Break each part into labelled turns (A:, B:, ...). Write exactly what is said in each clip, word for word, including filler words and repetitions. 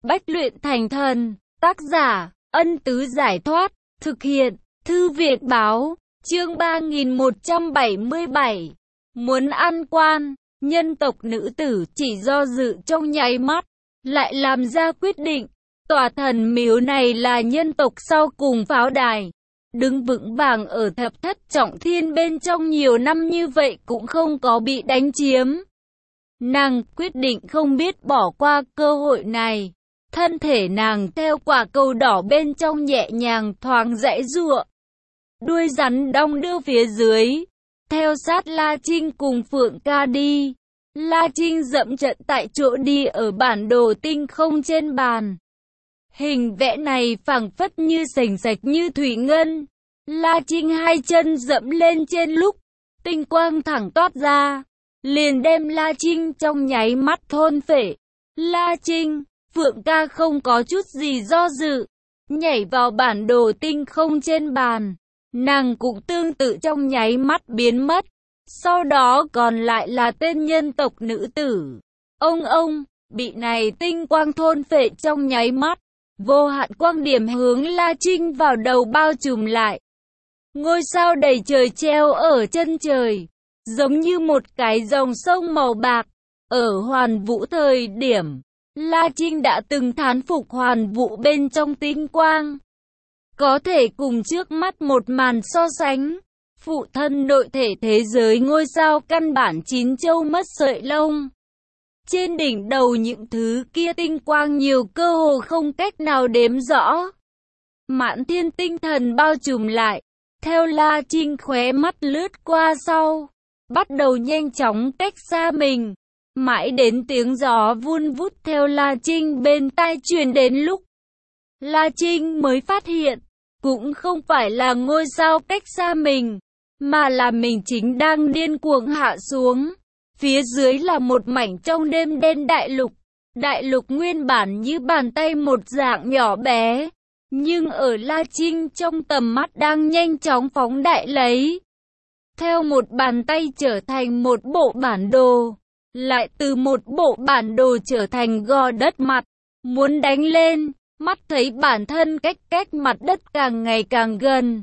A: Bách luyện thành thần. Tác giả, Ân Tứ Giải Thoát. Thực hiện, Thư Việt Báo. Chương ba nghìn một trăm bảy mươi bảy. Muốn ăn quan, nhân tộc nữ tử chỉ do dự trong nháy mắt, lại làm ra quyết định. Tòa thần miếu này là nhân tộc sau cùng pháo đài, đứng vững vàng ở thập thất trọng thiên bên trong nhiều năm như vậy cũng không có bị đánh chiếm. Nàng quyết định không biết bỏ qua cơ hội này. Thân thể nàng theo quả cầu đỏ bên trong nhẹ nhàng thoáng giãy giụa. Đuôi rắn đong đưa phía dưới, theo sát La Trinh cùng Phượng Ca đi. La Trinh dậm trận tại chỗ đi ở bản đồ tinh không trên bàn. Hình vẽ này phảng phất như sành sạch như thủy ngân. La Trinh hai chân dẫm lên trên lúc, tinh quang thẳng toát ra, liền đem La Trinh trong nháy mắt thôn phệ. La Trinh, Phượng Ca không có chút gì do dự, nhảy vào bản đồ tinh không trên bàn. Nàng cũng tương tự trong nháy mắt biến mất. Sau đó còn lại là tên nhân tộc nữ tử. Ông ông, bị này tinh quang thôn phệ trong nháy mắt. Vô hạn quang điểm hướng La Trinh vào đầu bao trùm lại. Ngôi sao đầy trời treo ở chân trời, giống như một cái dòng sông màu bạc. Ở Hoàn Vũ thời điểm, La Trinh đã từng thán phục Hoàn Vũ bên trong tinh quang. Có thể cùng trước mắt một màn so sánh. Phụ thân nội thể thế giới ngôi sao căn bản chín châu mất sợi lông. Trên đỉnh đầu những thứ kia tinh quang nhiều cơ hồ không cách nào đếm rõ. Mãn thiên tinh thần bao trùm lại. Theo La Trinh khóe mắt lướt qua sau, bắt đầu nhanh chóng cách xa mình. Mãi đến tiếng gió vun vút theo La Trinh bên tai truyền đến lúc La Trinh mới phát hiện, cũng không phải là ngôi sao cách xa mình, mà là mình chính đang điên cuồng hạ xuống. Phía dưới là một mảnh trong đêm đen đại lục. Đại lục nguyên bản như bàn tay một dạng nhỏ bé, nhưng ở La Trinh trong tầm mắt đang nhanh chóng phóng đại lấy. Theo một bàn tay trở thành một bộ bản đồ, lại từ một bộ bản đồ trở thành gò đất mặt. Muốn đánh lên, mắt thấy bản thân cách cách mặt đất càng ngày càng gần.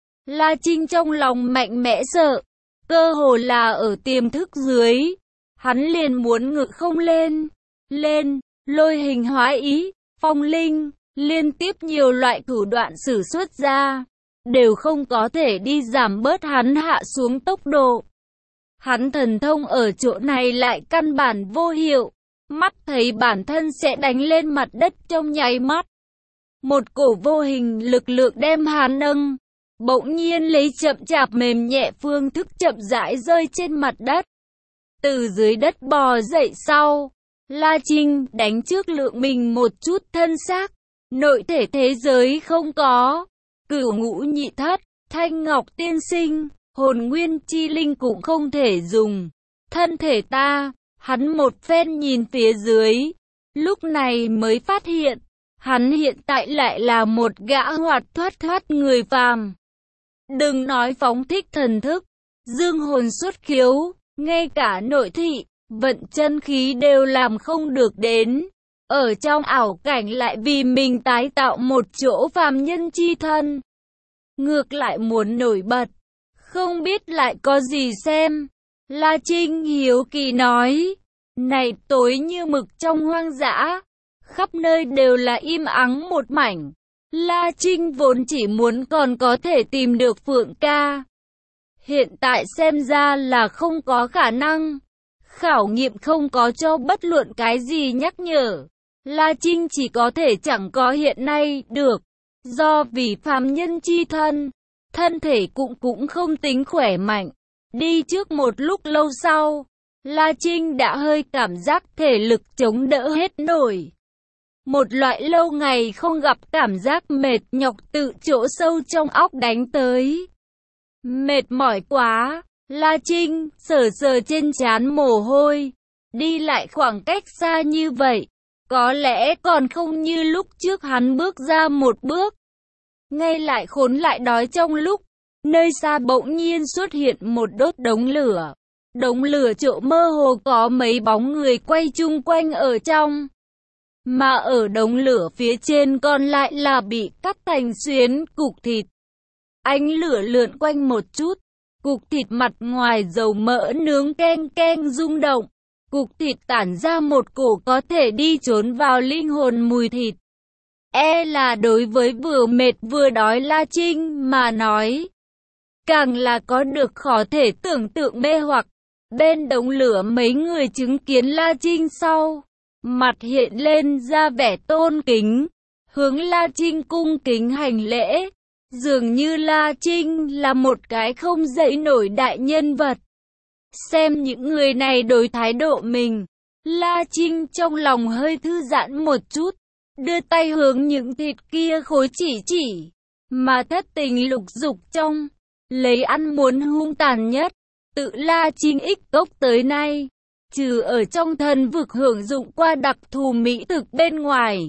A: La Trinh trong lòng mạnh mẽ sợ, cơ hồ là ở tiềm thức dưới. Hắn liền muốn ngự không lên, lên, lôi hình hóa ý, phong linh, liên tiếp nhiều loại thủ đoạn sử xuất ra, đều không có thể đi giảm bớt hắn hạ xuống tốc độ. Hắn thần thông ở chỗ này lại căn bản vô hiệu, mắt thấy bản thân sẽ đánh lên mặt đất trong nháy mắt. Một cổ vô hình lực lượng đem hắn nâng, bỗng nhiên lấy chậm chạp mềm nhẹ phương thức chậm rãi rơi trên mặt đất. Từ dưới đất bò dậy sau, La Trinh đánh trước lượng mình một chút thân xác. Nội thể thế giới không có, Cửu Ngũ Nhị Thất, Thanh Ngọc Tiên Sinh, Hồn Nguyên Chi Linh cũng không thể dùng. Thân thể ta, hắn một phen nhìn phía dưới, lúc này mới phát hiện, hắn hiện tại lại là một gã hoạt thoát thoát người phàm. Đừng nói phóng thích thần thức, dương hồn xuất khiếu, ngay cả nội thị, vận chân khí đều làm không được đến. Ở trong ảo cảnh lại vì mình tái tạo một chỗ phàm nhân chi thân. Ngược lại muốn nổi bật, không biết lại có gì xem. La Trinh hiếu kỳ nói, này tối như mực trong hoang dã, khắp nơi đều là im ắng một mảnh. La Trinh vốn chỉ muốn còn có thể tìm được Phượng Ca. Hiện tại xem ra là không có khả năng. Khảo nghiệm không có cho bất luận cái gì nhắc nhở. La Trinh chỉ có thể chẳng có hiện nay được. Do vì phàm nhân chi thân, thân thể cũng cũng không tính khỏe mạnh. Đi trước một lúc lâu sau, La Trinh đã hơi cảm giác thể lực chống đỡ hết nổi. Một loại lâu ngày không gặp cảm giác mệt nhọc tự chỗ sâu trong óc đánh tới. Mệt mỏi quá, La Trinh sờ sờ trên trán mồ hôi. Đi lại khoảng cách xa như vậy, có lẽ còn không như lúc trước hắn bước ra một bước. Ngay lại khốn lại đói trong lúc, nơi xa bỗng nhiên xuất hiện một đốt đống lửa. Đống lửa chỗ mơ hồ có mấy bóng người quay chung quanh ở trong. mà ở đống lửa phía trên còn lại là bị cắt thành xuyến cục thịt. Ánh lửa lượn quanh một chút, cục thịt mặt ngoài dầu mỡ nướng keng keng rung động. Cục thịt tản ra một cổ có thể đi trốn vào linh hồn mùi thịt. E là đối với vừa mệt vừa đói La Trinh mà nói, càng là có được khó thể tưởng tượng mê hoặc. Bên đống lửa mấy người chứng kiến La Trinh sau, mặt hiện lên ra vẻ tôn kính, hướng La Trinh cung kính hành lễ. Dường như La Trinh là một cái không dậy nổi đại nhân vật. Xem những người này đối thái độ mình, La Trinh trong lòng hơi thư giãn một chút, đưa tay hướng những thịt kia khối chỉ chỉ, mà thất tình lục dục trong, lấy ăn muốn hung tàn nhất. Tự La Trinh ích cốc tới nay, trừ ở trong thần vực hưởng dụng qua đặc thù mỹ thực bên ngoài,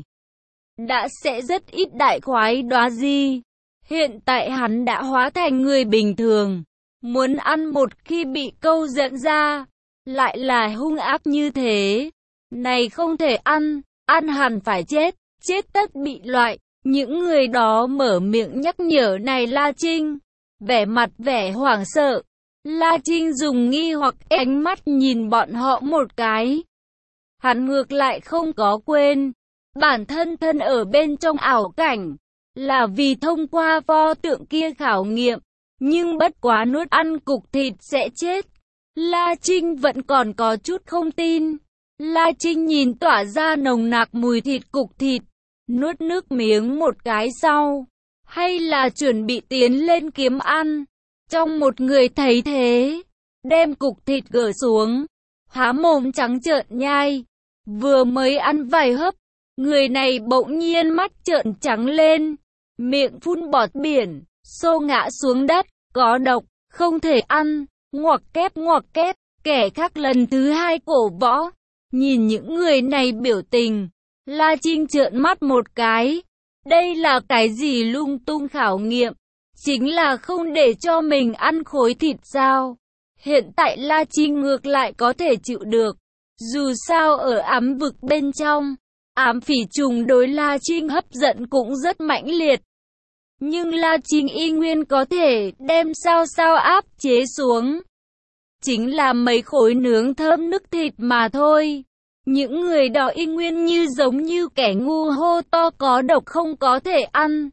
A: đã sẽ rất ít đại khoái đóa gì. Hiện tại hắn đã hóa thành người bình thường, muốn ăn một khi bị câu dẫn ra, lại là hung ác như thế. Này không thể ăn, ăn hẳn phải chết, chết tất bị loại. Những người đó mở miệng nhắc nhở này La Trinh, vẻ mặt vẻ hoảng sợ. La Trinh dùng nghi hoặc ánh mắt nhìn bọn họ một cái. Hắn ngược lại không có quên, bản thân thân ở bên trong ảo cảnh, là vì thông qua pho tượng kia khảo nghiệm, nhưng bất quá nuốt ăn cục thịt sẽ chết. La Trinh vẫn còn có chút không tin. La Trinh nhìn tỏa ra nồng nặc mùi thịt cục thịt, nuốt nước miếng một cái sau, hay là chuẩn bị tiến lên kiếm ăn. Trong một người thấy thế, đem cục thịt gỡ xuống, há mồm trắng trợn nhai, vừa mới ăn vài hớp, người này bỗng nhiên mắt trợn trắng lên, miệng phun bọt biển, xô ngã xuống đất, có độc, không thể ăn, ngoặc kép ngoặc kép. Kẻ khác lần thứ hai cổ võ, nhìn những người này biểu tình, La Trinh trợn mắt một cái, đây là cái gì lung tung khảo nghiệm, chính là không để cho mình ăn khối thịt sao. Hiện tại La Trinh ngược lại có thể chịu được, dù sao ở ám vực bên trong, ám phỉ trùng đối La Trinh hấp dẫn cũng rất mãnh liệt. Nhưng La Trinh y nguyên có thể đem sao sao áp chế xuống. Chính là mấy khối nướng thơm nức thịt mà thôi. Những người đó y nguyên như giống như kẻ ngu hô to có độc không có thể ăn.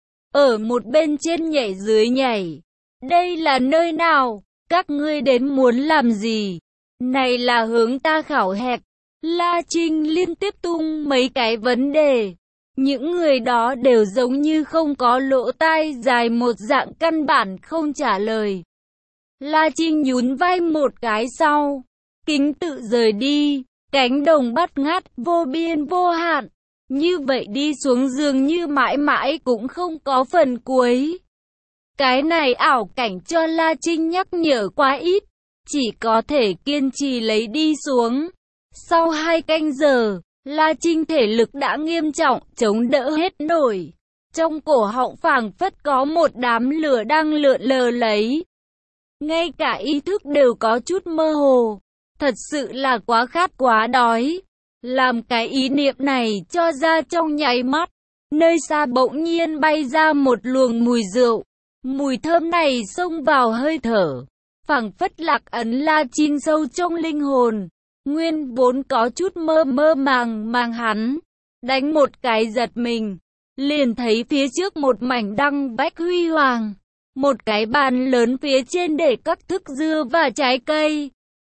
A: Ở một bên trên nhảy dưới nhảy. Đây là nơi nào? Các ngươi đến muốn làm gì? Này là hướng ta khảo hạch. La Trinh liên tiếp tung mấy cái vấn đề. Những người đó đều giống như không có lỗ tai dài một dạng căn bản không trả lời. La Trinh nhún vai một cái sau, kính tự rời đi, cánh đồng bát ngát, vô biên vô hạn. Như vậy đi xuống dường như mãi mãi cũng không có phần cuối. Cái này ảo cảnh cho La Trinh nhắc nhở quá ít, chỉ có thể kiên trì lấy đi xuống. Sau hai canh giờ, La Trinh thể lực đã nghiêm trọng, chống đỡ hết nổi. Trong cổ họng phảng phất có một đám lửa đang lượn lờ lấy. Ngay cả ý thức đều có chút mơ hồ. Thật sự là quá khát quá đói. Làm cái ý niệm này cho ra trong nháy mắt. Nơi xa bỗng nhiên bay ra một luồng mùi rượu. Mùi thơm này xông vào hơi thở, phảng phất lạc ấn La Trinh sâu trong linh hồn. Nguyên vốn có chút mơ mơ màng màng hắn, đánh một cái giật mình, liền thấy phía trước một mảnh đăng bách huy hoàng. Một cái bàn lớn phía trên để các thức dưa và trái cây.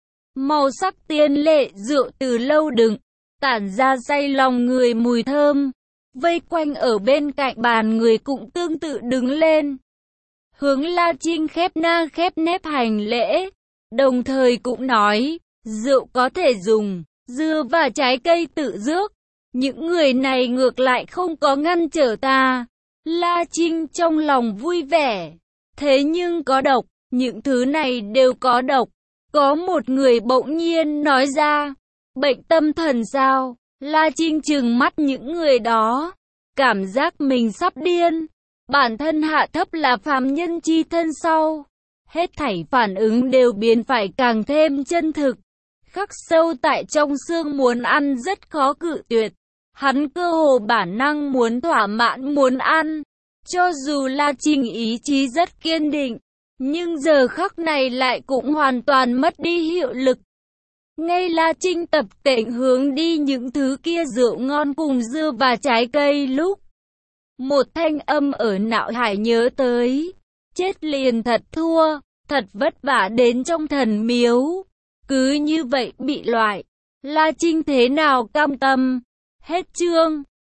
A: Màu sắc tiên lệ rượu từ lâu đựng, tản ra say lòng người mùi thơm. Vây quanh ở bên cạnh bàn người cũng tương tự đứng lên. Hướng La Trinh khép na khép nép hành lễ, đồng thời cũng nói, rượu có thể dùng, dưa và trái cây tự rước. Những người này ngược lại không có ngăn trở ta. La Trinh trong lòng vui vẻ. Thế nhưng có độc, những thứ này đều có độc. Có một người bỗng nhiên nói ra, bệnh tâm thần sao? La Trinh trừng mắt những người đó, cảm giác mình sắp điên. Bản thân hạ thấp là phàm nhân chi thân sau, hết thảy phản ứng đều biến phải càng thêm chân thực, khắc sâu tại trong xương, muốn ăn rất khó cự tuyệt. Hắn cơ hồ bản năng muốn thỏa mãn muốn ăn. Cho dù La Trinh ý chí rất kiên định, nhưng giờ khắc này lại cũng hoàn toàn mất đi hiệu lực. Ngay La Trinh tập tễnh hướng đi những thứ kia rượu ngon cùng dưa và trái cây lúc một thanh âm ở não hải nhớ tới, chết liền thật thua, thật vất vả đến trong thần miếu, cứ như vậy bị loại, La Trinh thế nào cam tâm. Hết chương.